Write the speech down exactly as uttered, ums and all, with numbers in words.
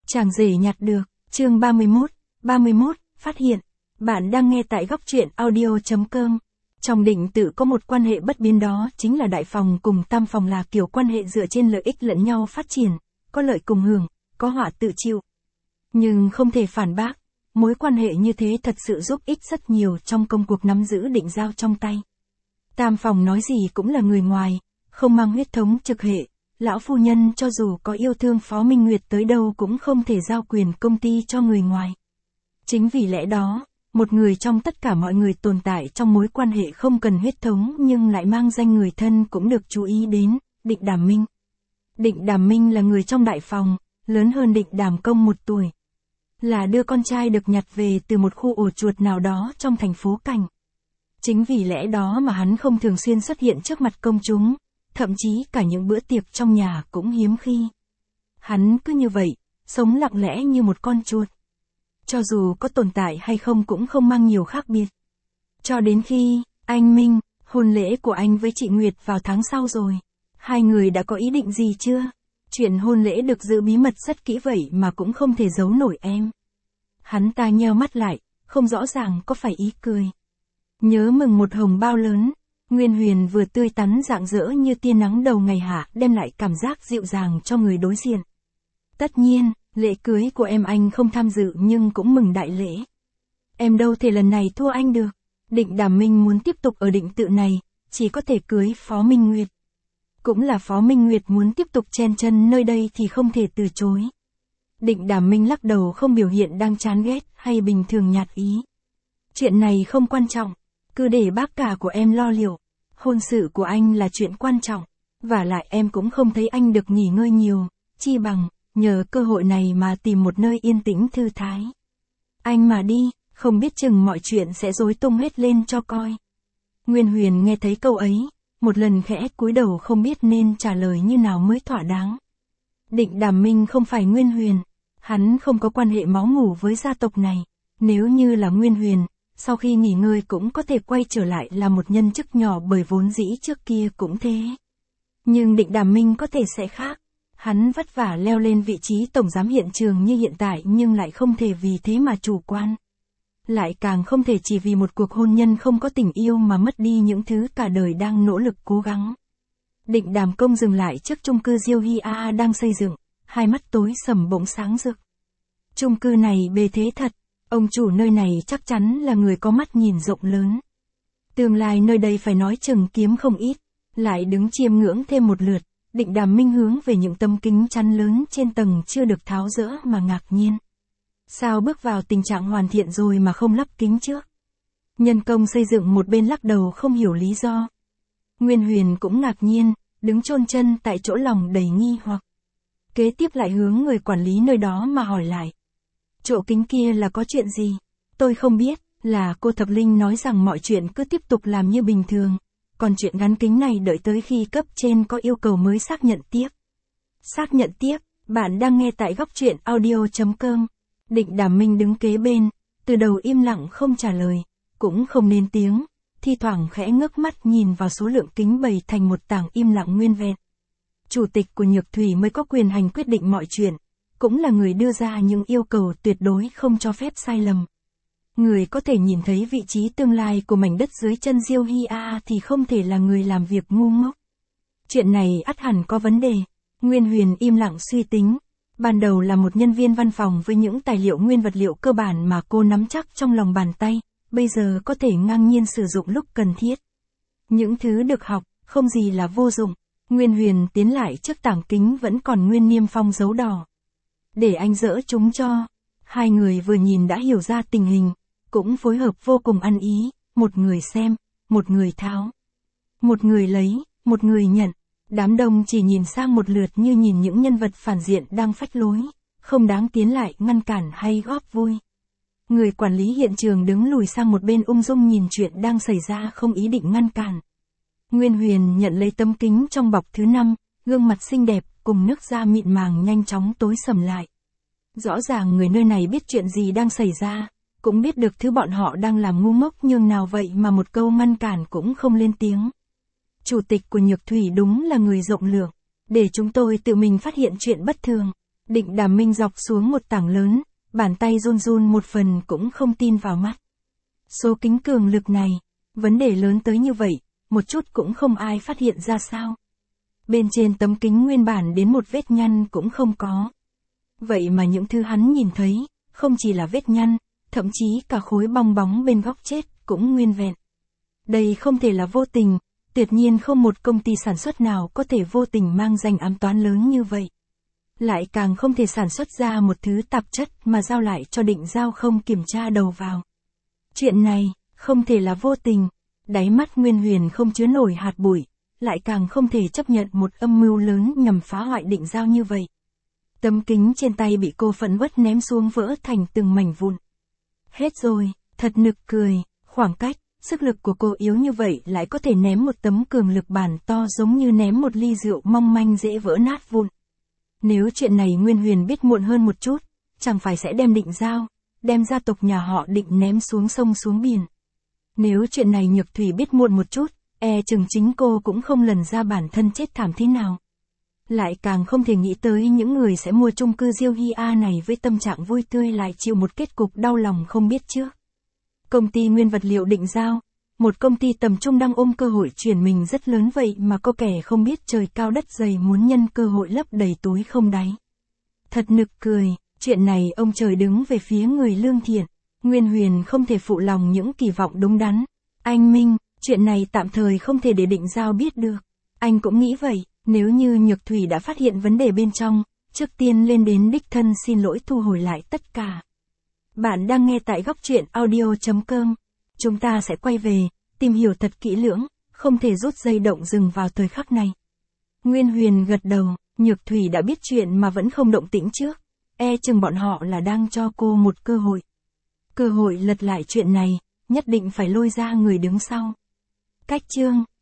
Chàng rể nhặt được, chương ba mươi mốt, ba mươi mốt, phát hiện. Bạn đang nghe tại góc truyện audio chấm com. Trong định tự có một quan hệ bất biến, đó chính là đại phòng cùng tam phòng, là kiểu quan hệ dựa trên lợi ích lẫn nhau phát triển, có lợi cùng hưởng, có họa tự chịu. Nhưng không thể phản bác, mối quan hệ như thế thật sự giúp ích rất nhiều trong công cuộc nắm giữ định giao trong tay. Tam phòng nói gì cũng là người ngoài, không mang huyết thống trực hệ. Lão phu nhân cho dù có yêu thương Phó Minh Nguyệt tới đâu cũng không thể giao quyền công ty cho người ngoài. Chính vì lẽ đó, một người trong tất cả mọi người tồn tại trong mối quan hệ không cần huyết thống nhưng lại mang danh người thân cũng được chú ý đến, Định Đàm Minh. Định Đàm Minh là người trong đại phòng, lớn hơn Định Đàm Công một tuổi. Là đứa con trai được nhặt về từ một khu ổ chuột nào đó trong thành phố Cảnh. Chính vì lẽ đó mà hắn không thường xuyên xuất hiện trước mặt công chúng. Thậm chí cả những bữa tiệc trong nhà cũng hiếm khi. Hắn cứ như vậy, sống lặng lẽ như một con chuột. Cho dù có tồn tại hay không cũng không mang nhiều khác biệt. Cho đến khi, anh Minh, hôn lễ của anh với chị Nguyệt vào tháng sau rồi. Hai người đã có ý định gì chưa? Chuyện hôn lễ được giữ bí mật rất kỹ vậy mà cũng không thể giấu nổi em. Hắn ta nheo mắt lại, không rõ ràng có phải ý cười. Nhớ mừng một hồng bao lớn. Nguyên Huyền vừa tươi tắn rạng rỡ như tia nắng đầu ngày hạ, đem lại cảm giác dịu dàng cho người đối diện. Tất nhiên, lễ cưới của em anh không tham dự nhưng cũng mừng đại lễ. Em đâu thể lần này thua anh được. Định Đàm Minh muốn tiếp tục ở định tự này, chỉ có thể cưới Phó Minh Nguyệt. Cũng là Phó Minh Nguyệt muốn tiếp tục chen chân nơi đây thì không thể từ chối. Định Đàm Minh lắc đầu, không biểu hiện đang chán ghét hay bình thường nhạt ý. Chuyện này không quan trọng. Cứ để bác cả của em lo liệu. Hôn sự của anh là chuyện quan trọng. Và lại em cũng không thấy anh được nghỉ ngơi nhiều. Chi bằng, nhờ cơ hội này mà tìm một nơi yên tĩnh thư thái. Anh mà đi, không biết chừng mọi chuyện sẽ rối tung hết lên cho coi. Nguyên Huyền nghe thấy câu ấy, một lần khẽ cúi đầu không biết nên trả lời như nào mới thỏa đáng. Định Đàm Minh không phải Nguyên Huyền. Hắn không có quan hệ máu mủ với gia tộc này. Nếu như là Nguyên Huyền, sau khi nghỉ ngơi cũng có thể quay trở lại là một nhân chức nhỏ, bởi vốn dĩ trước kia cũng thế. Nhưng Định Đàm Minh có thể sẽ khác. Hắn vất vả leo lên vị trí tổng giám hiện trường như hiện tại nhưng lại không thể vì thế mà chủ quan. Lại càng không thể chỉ vì một cuộc hôn nhân không có tình yêu mà mất đi những thứ cả đời đang nỗ lực cố gắng. Định Đàm Công dừng lại trước chung cư Diêu Hy A đang xây dựng, hai mắt tối sầm bỗng sáng rực. Chung cư này bề thế thật. Ông chủ nơi này chắc chắn là người có mắt nhìn rộng lớn. Tương lai nơi đây phải nói chừng kiếm không ít. Lại đứng chiêm ngưỡng thêm một lượt, Định Đàm Minh hướng về những tấm kính chắn lớn trên tầng chưa được tháo dỡ mà ngạc nhiên. Sao bước vào tình trạng hoàn thiện rồi mà không lắp kính trước? Nhân công xây dựng một bên lắc đầu không hiểu lý do. Nguyên Huyền cũng ngạc nhiên, đứng chôn chân tại chỗ, lòng đầy nghi hoặc. Kế tiếp lại hướng người quản lý nơi đó mà hỏi lại. Chỗ kính kia là có chuyện gì? Tôi không biết, là cô Thập Linh nói rằng mọi chuyện cứ tiếp tục làm như bình thường. Còn chuyện gắn kính này đợi tới khi cấp trên có yêu cầu mới xác nhận tiếp. Xác nhận tiếp, bạn đang nghe tại góc truyện audio chấm com. Định Đàm Minh đứng kế bên, từ đầu im lặng không trả lời, cũng không nên tiếng, thi thoảng khẽ ngước mắt nhìn vào số lượng kính bày thành một tảng im lặng nguyên vẹn. Chủ tịch của Nhược Thủy mới có quyền hành quyết định mọi chuyện. Cũng là người đưa ra những yêu cầu tuyệt đối không cho phép sai lầm. Người có thể nhìn thấy vị trí tương lai của mảnh đất dưới chân Diêu Hy A thì không thể là người làm việc ngu ngốc. Chuyện này ắt hẳn có vấn đề. Nguyên Huyền im lặng suy tính. Ban đầu là một nhân viên văn phòng với những tài liệu nguyên vật liệu cơ bản mà cô nắm chắc trong lòng bàn tay, bây giờ có thể ngang nhiên sử dụng lúc cần thiết. Những thứ được học, không gì là vô dụng. Nguyên Huyền tiến lại trước tảng kính vẫn còn nguyên niêm phong dấu đỏ. Để anh dỡ chúng cho. Hai người vừa nhìn đã hiểu ra tình hình, cũng phối hợp vô cùng ăn ý, một người xem, một người tháo. Một người lấy, một người nhận. Đám đông chỉ nhìn sang một lượt như nhìn những nhân vật phản diện đang phách lối, không đáng tiến lại ngăn cản hay góp vui. Người quản lý hiện trường đứng lùi sang một bên ung dung nhìn chuyện đang xảy ra, không ý định ngăn cản. Nguyên Huyền nhận lấy tấm kính trong bọc thứ năm, gương mặt xinh đẹp cùng nước da mịn màng nhanh chóng tối sầm lại. Rõ ràng người nơi này biết chuyện gì đang xảy ra, cũng biết được thứ bọn họ đang làm ngu ngốc nhường nào vậy mà một câu ngăn cản cũng không lên tiếng. Chủ tịch của Nhược Thủy đúng là người rộng lượng, để chúng tôi tự mình phát hiện chuyện bất thường. Định Đàm Minh dọc xuống một tảng lớn, bàn tay run run một phần cũng không tin vào mắt. Số kính cường lực này, vấn đề lớn tới như vậy, một chút cũng không ai phát hiện ra sao. Bên trên tấm kính nguyên bản đến một vết nhăn cũng không có. Vậy mà những thứ hắn nhìn thấy, không chỉ là vết nhăn, thậm chí cả khối bong bóng bên góc chết cũng nguyên vẹn. Đây không thể là vô tình, tuyệt nhiên không một công ty sản xuất nào có thể vô tình mang danh ám toán lớn như vậy. Lại càng không thể sản xuất ra một thứ tạp chất mà giao lại cho Định Giao không kiểm tra đầu vào. Chuyện này, không thể là vô tình, đáy mắt Nguyên Huyền không chứa nổi hạt bụi, lại càng không thể chấp nhận một âm mưu lớn nhằm phá hoại Định Giao như vậy. Tấm kính trên tay bị cô phẫn uất ném xuống vỡ thành từng mảnh vụn. Hết rồi, thật nực cười, khoảng cách, sức lực của cô yếu như vậy lại có thể ném một tấm cường lực bản to giống như ném một ly rượu mong manh dễ vỡ nát vụn. Nếu chuyện này Nguyên Huyền biết muộn hơn một chút, chẳng phải sẽ đem Định Giao, đem gia tộc nhà họ Định ném xuống sông xuống biển. Nếu chuyện này Nhược Thủy biết muộn một chút, e chừng chính cô cũng không lần ra bản thân chết thảm thế nào. Lại càng không thể nghĩ tới những người sẽ mua chung cư Diêu Hy A này với tâm trạng vui tươi lại chịu một kết cục đau lòng không biết trước. Công ty nguyên vật liệu Định Giao, một công ty tầm trung đang ôm cơ hội chuyển mình rất lớn vậy mà có kẻ không biết trời cao đất dày muốn nhân cơ hội lấp đầy túi không đáy. Thật nực cười, chuyện này ông trời đứng về phía người lương thiện. Nguyên Huyền không thể phụ lòng những kỳ vọng đúng đắn. Anh Minh, chuyện này tạm thời không thể để Định Giao biết được. Anh cũng nghĩ vậy, nếu như Nhược Thủy đã phát hiện vấn đề bên trong, trước tiên lên đến đích thân xin lỗi thu hồi lại tất cả. Bạn đang nghe tại góc truyện audio chấm com. Chúng ta sẽ quay về, tìm hiểu thật kỹ lưỡng, không thể rút dây động dừng vào thời khắc này. Nguyên Huyền gật đầu, Nhược Thủy đã biết chuyện mà vẫn không động tĩnh trước. E chừng bọn họ là đang cho cô một cơ hội. Cơ hội lật lại chuyện này, nhất định phải lôi ra người đứng sau. Cách chương